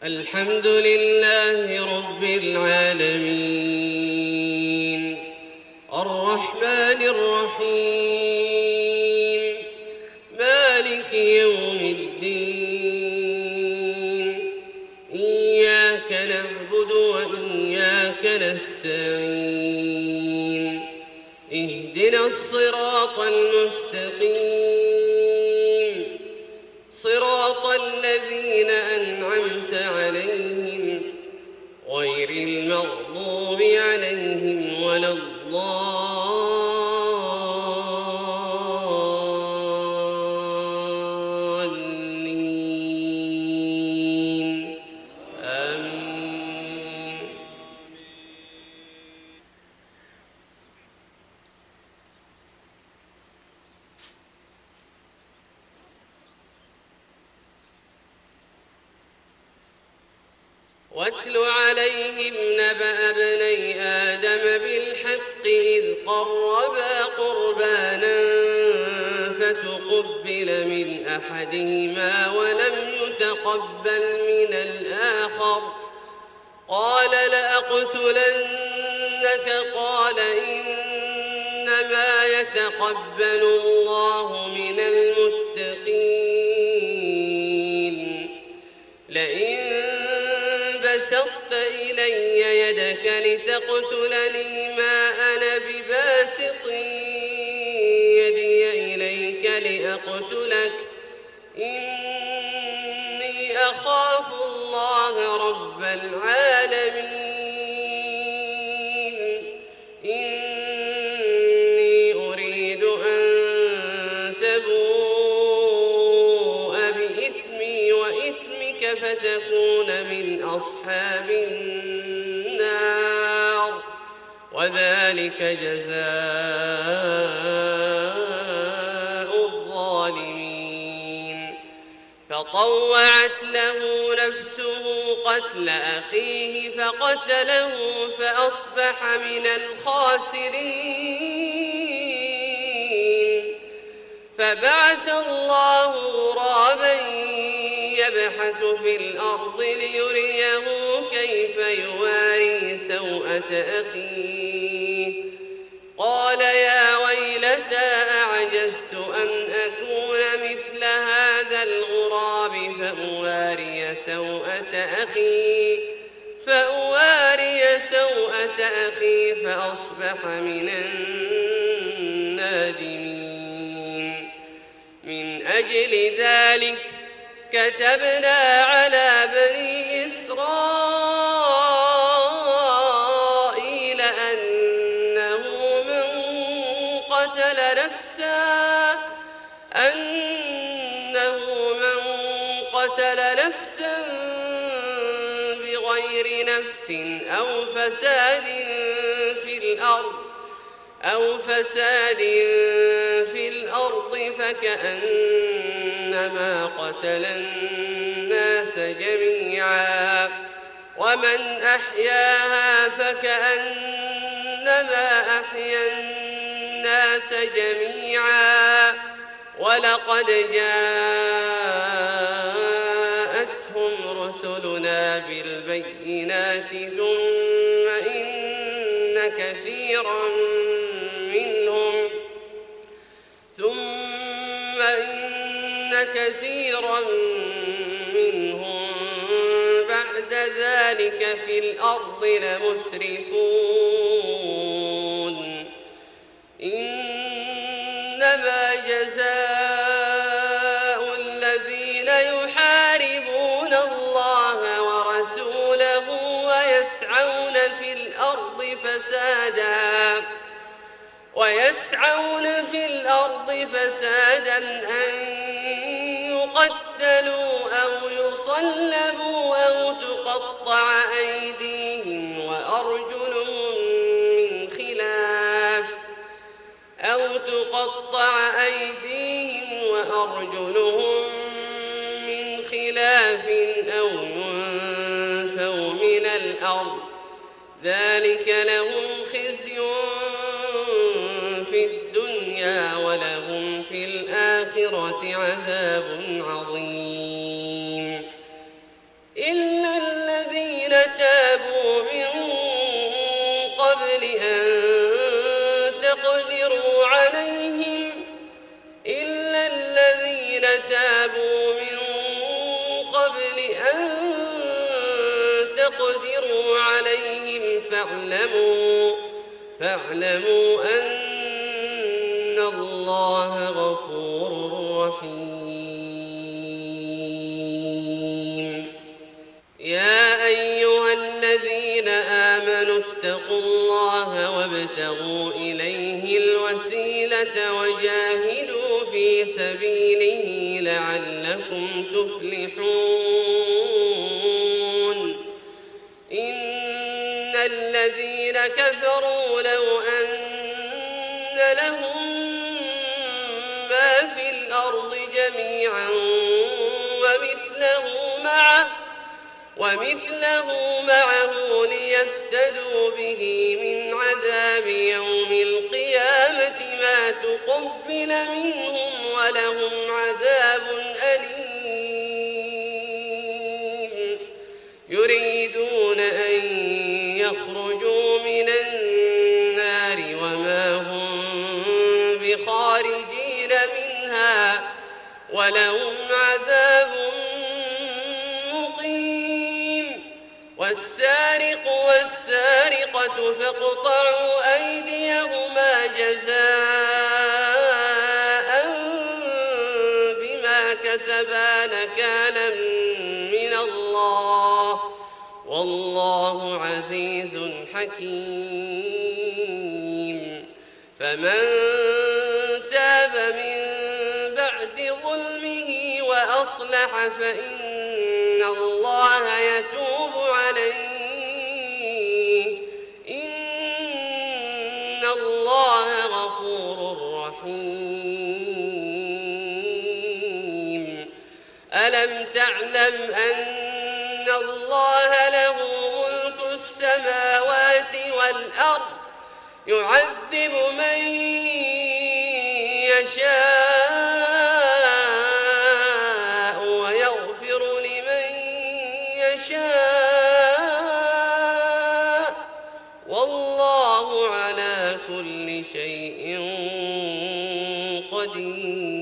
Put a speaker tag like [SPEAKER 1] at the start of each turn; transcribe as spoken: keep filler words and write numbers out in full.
[SPEAKER 1] الحمد لله رب العالمين الرحمن الرحيم مالك يوم الدين إياك نعبد وإياك نستعين اهدنا الصراط المستقيم صراط الذين أنعمت عليهم غير المغضوب عليهم ولا الضالين آمين. واتل عليهم نبأ ابني آدم بالحق إذ قربا قربانا فتقبل من أحدهما ولم يتقبل من الآخر قال لأقتلنك قال إنما يتقبل الله من المتقين لئن بسطت إلي يدك لتقتلني ما أنا بباسط يدي إليك لأقتلك إني أخاف الله رب العالمين إني أريد أن تبوء بإثمي وإثمك فتكون من أصحاب النار وذلك جزاء الظالمين. فطوعت له نفسه قتل أخيه فقتله فأصبح من الخاسرين. فبعث الله غرابا يبحث في الأرض ليريه كيف يواري سوءة أخيه قال يا ويلتى أعجزت أن أكون مثل هذا الغراب فأواري سوءة أخي فأواري سوءة أخي فأصبح من النادمين. من أجل ذلك كتبنا على بني إسرائيل أنه من قتل نفسا أنه من قتل نفسا بغير نفس أو فساد في الأرض أو فساد في الأرض فكأنما قتل الناس جميعا ومن أحياها فكأنما أحيا الناس جميعا ولقد جاءتهم رسلنا بالبينات ثم إن كثيرا منهم ثم إن كثيرا منهم بعد ذلك في الأرض لمسرفون. إنما جزاء الذين يحاربون الله ورسوله ويسعون في الأرض فسادا ويسعون في الأرض فسادا أن يقتلوا أو يصلبوا أو تقطع أيديهم وأرجلهم من خلاف أو تقطع أيديهم وأرجلهم من خلاف أو ينفوا من الأرض ذلك لهم خزي في الدنيا ولهم في الآخرة عذاب عظيم. إلا تابوا من قبل أن تقدروا عليهم إلا الذين تابوا من قبل أن تقدروا عليهم فاعلموا فاعلموا أن الله غفور رحيم. يا أيها الذين آمنوا اتقوا الله وابتغوا إليه الوسيلة وجاهدوا في سبيله لعلكم تفلحون. إن الذين كفروا لو أن لهم ما في الأرض جميعا ومثله معه ومثله معه ليفتدوا به من عذاب يوم القيامة ما تقبل منهم ولهم عذاب أليم. يريدون أن يخرجوا من النار وما هم بخارجين منها ولهم عذاب مقيم. والسارق والسارقة فاقطعوا أيديهما جزاء بما كسبا نكالا من الله والله عزيز حكيم. فمن تاب من بعد ظلمه وأصلح فإن الله يتوب عليه إن الله غفور رحيم. ألم تعلم أن الله له ملك السماوات والأرض يعذب من يشاء ويغفر لمن يشاء والله على كل شيء قدير.